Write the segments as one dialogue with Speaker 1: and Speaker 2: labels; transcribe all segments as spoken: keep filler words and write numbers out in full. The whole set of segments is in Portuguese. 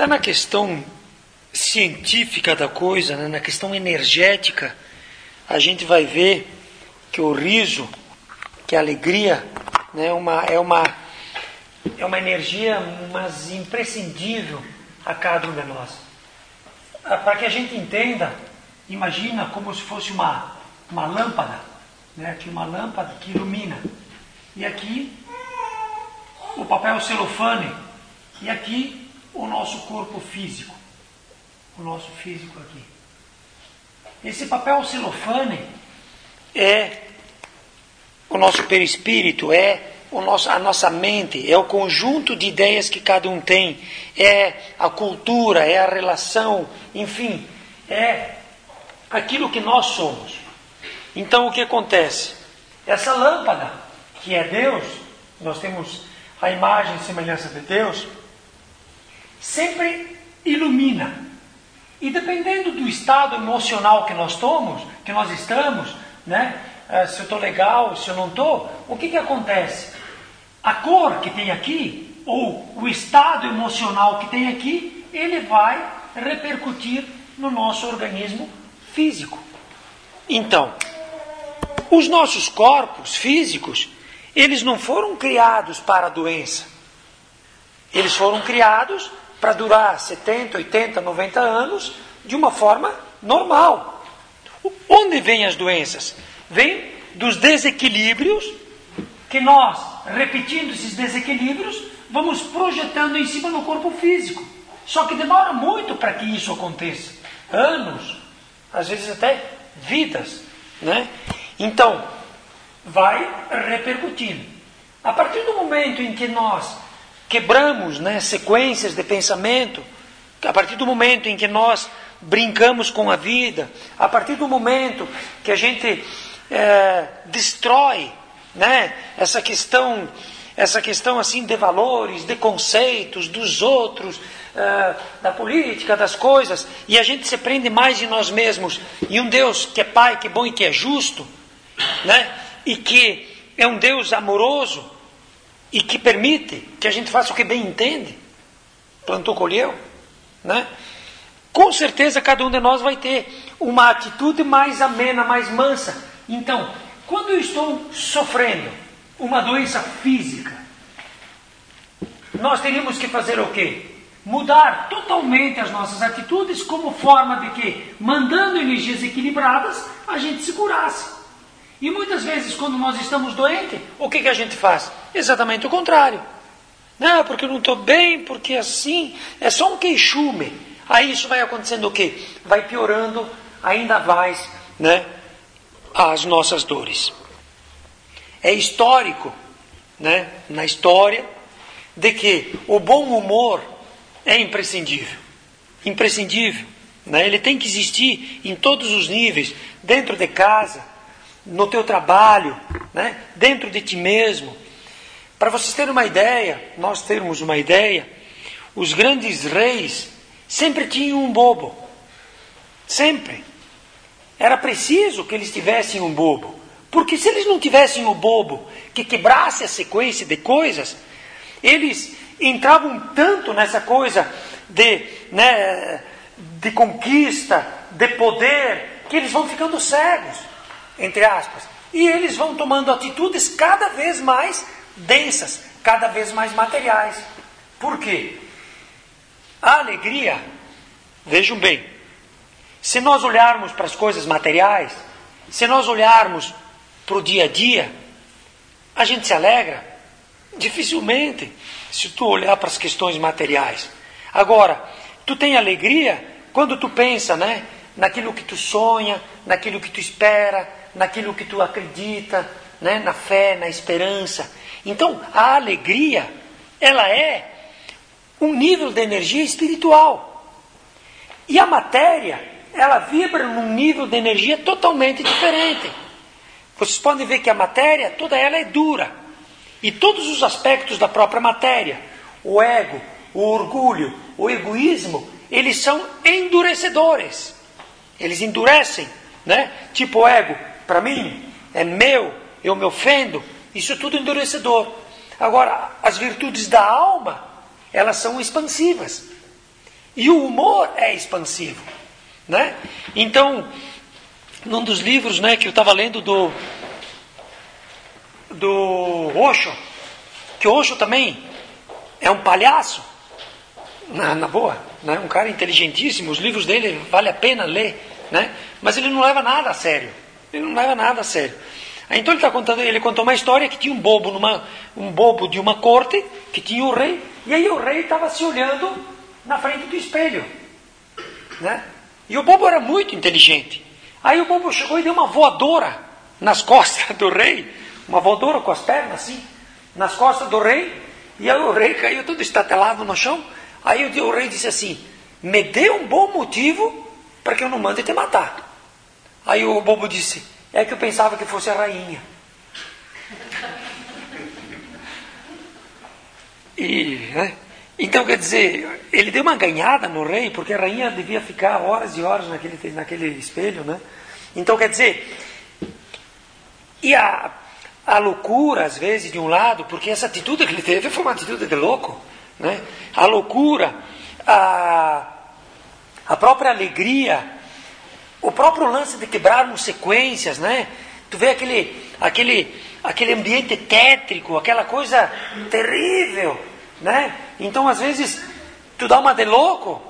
Speaker 1: Está na questão científica da coisa, né? Na questão energética, a gente vai ver que o riso, que a alegria, né? uma, é, uma, é uma energia, mas imprescindível a cada um de nós. Para que a gente entenda, imagina como se fosse uma, uma lâmpada, né? Aqui uma lâmpada que ilumina. E aqui o papel celofane. E aqui o nosso corpo físico. O nosso físico aqui. Esse papel celofane é o nosso perispírito, é o nosso, a nossa mente, é o conjunto de ideias que cada um tem, é a cultura, é a relação, enfim, é aquilo que nós somos. Então o que acontece? Essa lâmpada, que é Deus, nós temos a imagem e semelhança de Deus, sempre ilumina. E dependendo do estado emocional que nós tomamos, que nós estamos, né? Se eu estou legal, se eu não estou, o que, que acontece? A cor que tem aqui, ou o estado emocional que tem aqui, ele vai repercutir no nosso organismo físico. Então, os nossos corpos físicos, eles não foram criados para a doença. Eles foram criados para durar setenta, oitenta, noventa anos de uma forma normal. Onde vêm as doenças? Vêm dos desequilíbrios que nós, repetindo esses desequilíbrios, vamos projetando em cima no corpo físico. Só que demora muito para que isso aconteça. Anos, às vezes até vidas, né? Então, vai repercutindo. A partir do momento em que nós quebramos, né, sequências de pensamento, a partir do momento em que nós brincamos com a vida, a partir do momento que a gente é, destrói, né, essa questão, essa questão assim de valores, de conceitos dos outros, é, da política, das coisas, e a gente se prende mais em nós mesmos, e um Deus que é Pai, que é bom e que é justo, né, e que é um Deus amoroso, e que permite que a gente faça o que bem entende, plantou, colheu, né? Com certeza cada um de nós vai ter uma atitude mais amena, mais mansa. Então, quando eu estou sofrendo uma doença física, nós teríamos que fazer o quê? Mudar totalmente as nossas atitudes como forma de que, mandando energias equilibradas, a gente se curasse. E muitas vezes, quando nós estamos doentes, o que, que a gente faz? Exatamente o contrário. Não, porque eu não estou bem, porque assim, é só um queixume. Aí isso vai acontecendo o quê? Vai piorando ainda mais, né, as nossas dores. É histórico, né, na história, de que o bom humor é imprescindível. Imprescindível. Né? Ele tem que existir em todos os níveis, dentro de casa, no teu trabalho, né? Dentro de ti mesmo. Para vocês terem uma ideia, nós termos uma ideia, os grandes reis sempre tinham um bobo. Sempre. Era preciso que eles tivessem um bobo. Porque se eles não tivessem o bobo que quebrasse a sequência de coisas, eles entravam tanto nessa coisa de, né, de conquista, de poder, que eles vão ficando cegos, entre aspas. E eles vão tomando atitudes cada vez mais densas, cada vez mais materiais. Por quê? A alegria, vejam bem, se nós olharmos para as coisas materiais, se nós olharmos para o dia a dia, a gente se alegra? Dificilmente, se tu olhar para as questões materiais. Agora, tu tem alegria quando tu pensa, né, naquilo que tu sonha, naquilo que tu espera, naquilo que tu acredita, né, na fé, na esperança. Então, a alegria, ela é um nível de energia espiritual. E a matéria, ela vibra num nível de energia totalmente diferente. Vocês podem ver que a matéria, toda ela é dura. E todos os aspectos da própria matéria, o ego, o orgulho, o egoísmo, eles são endurecedores. Eles endurecem, né? Tipo o ego, para mim, é meu, eu me ofendo. Isso é tudo endurecedor. Agora, as virtudes da alma, elas são expansivas. E o humor é expansivo, né? Então, num dos livros, né, que eu estava lendo do do Osho, que o Osho também é um palhaço, na, na boa, né? Um cara inteligentíssimo, os livros dele vale a pena ler, né? Mas ele não leva nada a sério, ele não leva nada a sério. Aí, então ele tá contando, ele contou uma história que tinha um bobo numa, um bobo de uma corte, que tinha o rei, e aí o rei estava se olhando na frente do espelho, né? E o bobo era muito inteligente. Aí o bobo chegou e deu uma voadora nas costas do rei, uma voadora com as pernas assim, nas costas do rei, e aí o rei caiu todo estatelado no chão. Aí o, o rei disse assim: me dê um bom motivo para que eu não mande te matar. Aí o bobo disse: é que eu pensava que fosse a rainha. E, né? Então, quer dizer, ele deu uma ganhada no rei, porque a rainha devia ficar horas e horas naquele, naquele espelho, né? Então, quer dizer, e a, a loucura, às vezes, de um lado, porque essa atitude que ele teve foi uma atitude de louco, né? A loucura, a, a própria alegria, o próprio lance de quebrarmos sequências, né? Tu vê aquele, aquele, aquele ambiente tétrico, aquela coisa terrível, né? Então, às vezes, tu dá uma de louco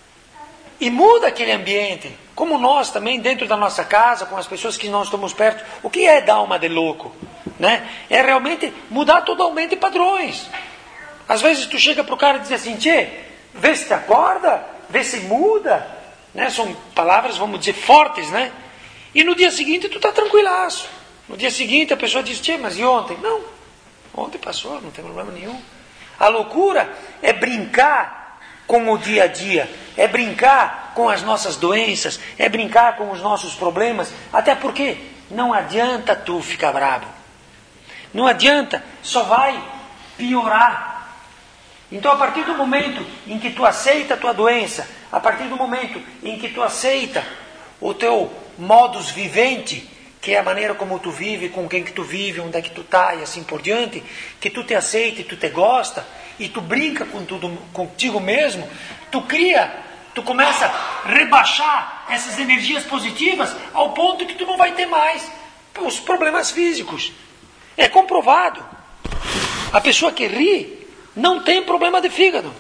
Speaker 1: e muda aquele ambiente. Como nós também, dentro da nossa casa, com as pessoas que nós estamos perto, o que é dar uma de louco? Né? É realmente mudar totalmente padrões. Às vezes tu chega para o cara e diz assim: tchê, vê se te acorda, vê se muda. Né? São palavras, vamos dizer, fortes, né? E no dia seguinte tu está tranquilaço. No dia seguinte a pessoa diz: tchê, mas e ontem? Não, ontem passou, não tem problema nenhum. A loucura é brincar com o dia a dia, é brincar com as nossas doenças, é brincar com os nossos problemas, até porque não adianta tu ficar bravo, não adianta, só vai piorar. Então, a partir do momento em que tu aceita a tua doença, a partir do momento em que tu aceita o teu modus vivente, que é a maneira como tu vive, com quem que tu vive, onde é que tu está e assim por diante, que tu te aceita e tu te gosta, e tu brinca com tudo, contigo mesmo, tu cria, tu começa a rebaixar essas energias positivas ao ponto que tu não vai ter mais os problemas físicos. É comprovado. A pessoa que ri não tem problema de fígado.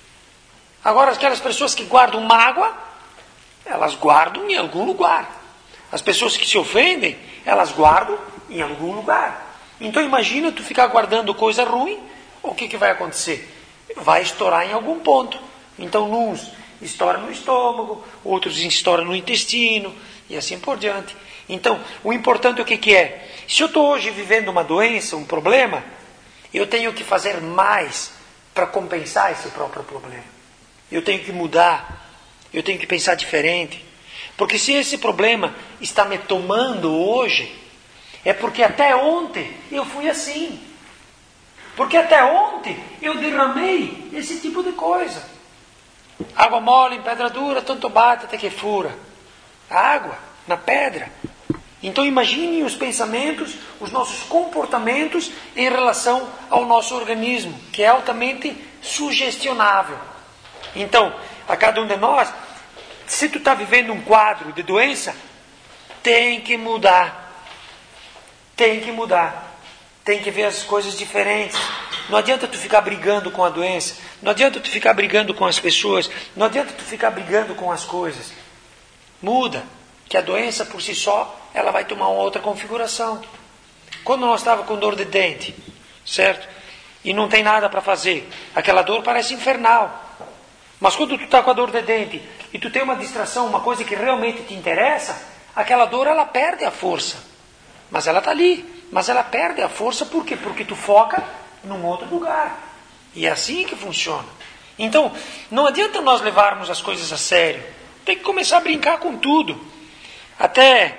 Speaker 1: Agora, aquelas pessoas que guardam mágoa, elas guardam em algum lugar. As pessoas que se ofendem, elas guardam em algum lugar. Então imagina tu ficar guardando coisa ruim, o que, que vai acontecer? Vai estourar em algum ponto. Então uns estoura no estômago, outros estouram no intestino, e assim por diante. Então, o importante o que, que é? Se eu estou hoje vivendo uma doença, um problema, eu tenho que fazer mais para compensar esse próprio problema. Eu tenho que mudar, eu tenho que pensar diferente. Porque se esse problema está me tomando hoje, é porque até ontem eu fui assim. Porque até ontem eu derramei esse tipo de coisa. Água mole em pedra dura, tanto bate até que fura. Água na pedra. Então imagine os pensamentos, os nossos comportamentos em relação ao nosso organismo, que é altamente sugestionável. Então, a cada um de nós, se tu está vivendo um quadro de doença, tem que mudar. Tem que mudar. Tem que ver as coisas diferentes. Não adianta tu ficar brigando com a doença. Não adianta tu ficar brigando com as pessoas. Não adianta tu ficar brigando com as coisas. Muda. Que a doença por si só, ela vai tomar uma outra configuração. Quando nós estávamos com dor de dente, certo? E não tem nada para fazer. Aquela dor parece infernal. Mas quando tu está com a dor de dente e tu tem uma distração, uma coisa que realmente te interessa, aquela dor ela perde a força. Mas ela está ali. Mas ela perde a força por quê? Porque tu foca num outro lugar. E é assim que funciona. Então, não adianta nós levarmos as coisas a sério. Tem que começar a brincar com tudo. Até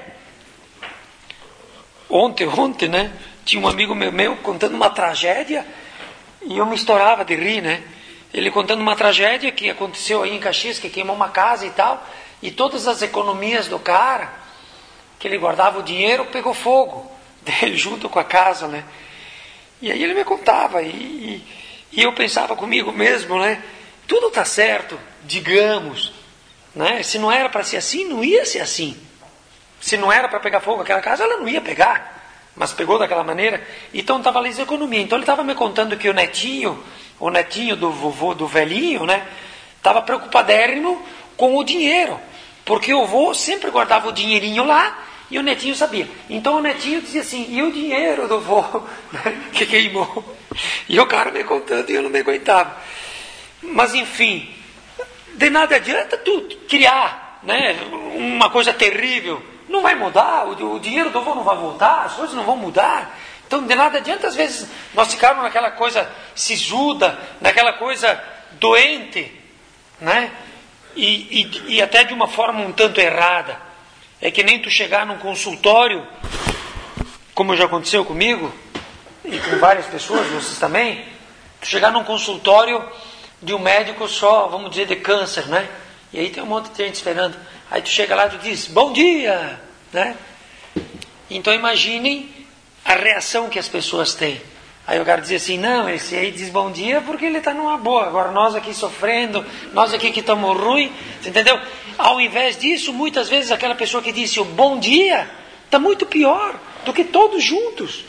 Speaker 1: ontem, ontem, né? Tinha um amigo meu, meu contando uma tragédia e eu me estourava de rir, né? Ele contando uma tragédia que aconteceu aí em Caxias, que queimou uma casa e tal, e todas as economias do cara, que ele guardava o dinheiro, pegou fogo dele junto com a casa, né? E aí ele me contava, e, e, e eu pensava comigo mesmo, né? tudo está certo, digamos, né? Se não era para ser assim, não ia ser assim. Se não era para pegar fogo aquela casa, ela não ia pegar, mas pegou daquela maneira. Então estava ali a economia. Então ele estava me contando que o netinho, o netinho do vovô, do velhinho, né, estava preocupadérrimo com o dinheiro, porque o vô sempre guardava o dinheirinho lá e o netinho sabia. Então o netinho dizia assim: e o dinheiro do vô que queimou? E o cara me contando e eu não me aguentava. Mas enfim, de nada adianta tu criar, né, uma coisa terrível. Não vai mudar, o, o dinheiro do vô não vai voltar, as coisas não vão mudar. Então de nada adianta às vezes nós ficarmos naquela coisa sisuda, naquela coisa doente, né? E, e, e até de uma forma um tanto errada. É que nem tu chegar num consultório, como já aconteceu comigo, e com várias pessoas, vocês também, tu chegar num consultório de um médico só, vamos dizer, de câncer, né? E aí tem um monte de gente esperando. Aí tu chega lá e tu diz, bom dia, né? Então imaginem a reação que as pessoas têm. Aí o cara diz assim, não, esse aí diz bom dia porque ele está numa boa. Agora nós aqui sofrendo, nós aqui que estamos ruins, entendeu? Ao invés disso, muitas vezes aquela pessoa que disse o bom dia está muito pior do que todos juntos.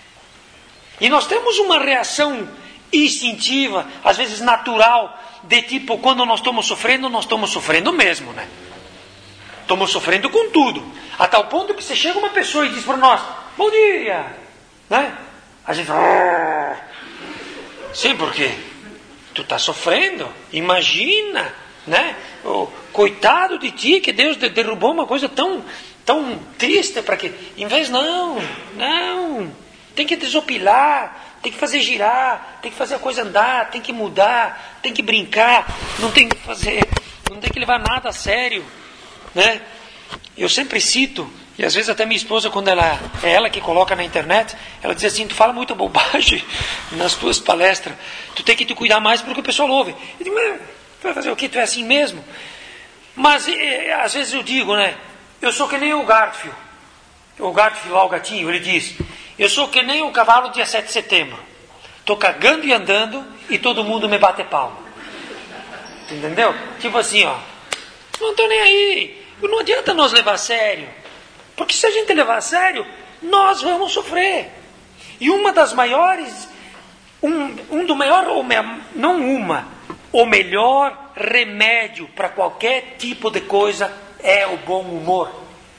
Speaker 1: E nós temos uma reação instintiva, às vezes natural, de tipo, quando nós estamos sofrendo, nós estamos sofrendo mesmo, né? Estamos sofrendo com tudo. A tal ponto que você chega uma pessoa e diz para nós, bom dia, né? A gente fala, sim, porque tu está sofrendo, imagina, né? Oh, coitado de ti, que Deus derrubou uma coisa tão, tão triste para que, em vez, não, não, tem que desopilar, tem que fazer girar, tem que fazer a coisa andar, tem que mudar, tem que brincar, não tem que fazer, não tem que levar nada a sério, né? Eu sempre cito, e às vezes até minha esposa, quando ela é ela que coloca na internet, ela diz assim, tu fala muita bobagem nas tuas palestras, tu tem que te cuidar mais porque o pessoal ouve. Eu digo, mas tu vai fazer o quê? Tu é assim mesmo? Mas é, às vezes eu digo, né, eu sou que nem o Garfield, o Garfield lá, o gatinho, ele diz, eu sou que nem o cavalo dia sete de setembro, estou cagando e andando e todo mundo me bate palma. Entendeu? Tipo assim, ó, não estou nem aí, não adianta nós levar a sério. Porque se a gente levar a sério, nós vamos sofrer. E uma das maiores, um, um do maior, não uma, o melhor remédio para qualquer tipo de coisa é o bom humor.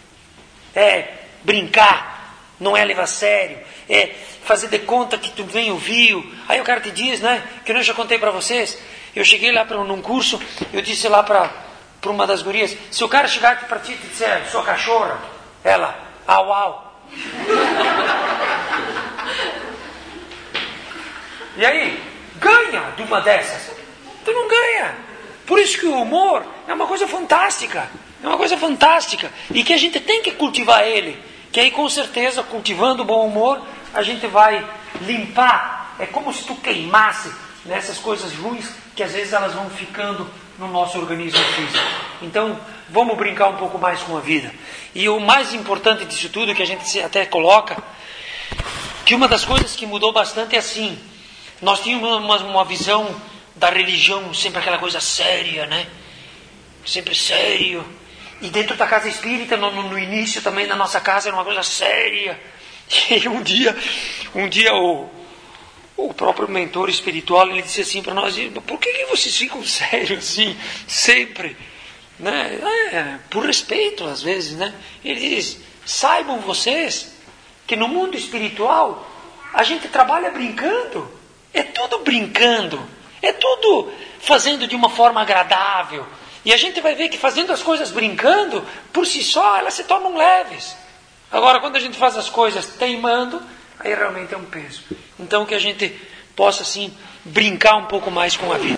Speaker 1: É brincar, não é levar a sério, é fazer de conta que tu nem ouviu. Aí o cara te diz, né, que eu já contei para vocês, eu cheguei lá para num curso, eu disse lá para uma das gurias, se o cara chegar aqui para ti e te disser, sua cachorra, ela, au, au. E aí, ganha de uma dessas? Tu não ganha. Por isso que o humor é uma coisa fantástica. É uma coisa fantástica. E que a gente tem que cultivar ele. Que aí, com certeza, cultivando o bom humor, a gente vai limpar. É como se tu queimasse nessas coisas ruins, que às vezes elas vão ficando no nosso organismo físico. Então, vamos brincar um pouco mais com a vida. E o mais importante disso tudo, que a gente até coloca, que uma das coisas que mudou bastante é assim, nós tínhamos uma, uma visão da religião, sempre aquela coisa séria, né? Sempre sério. E dentro da casa espírita, no, no, no início também da nossa casa, era uma coisa séria. E um dia, um dia o, o próprio mentor espiritual, ele disse assim para nós, por que, que vocês ficam sérios assim, sempre? Né? É, por respeito às vezes, né? Ele diz, saibam vocês que no mundo espiritual a gente trabalha brincando, é tudo brincando, é tudo fazendo de uma forma agradável, e a gente vai ver que fazendo as coisas brincando, por si só elas se tornam leves. Agora quando a gente faz as coisas teimando, aí realmente é um peso. Então que a gente possa assim brincar um pouco mais com a vida.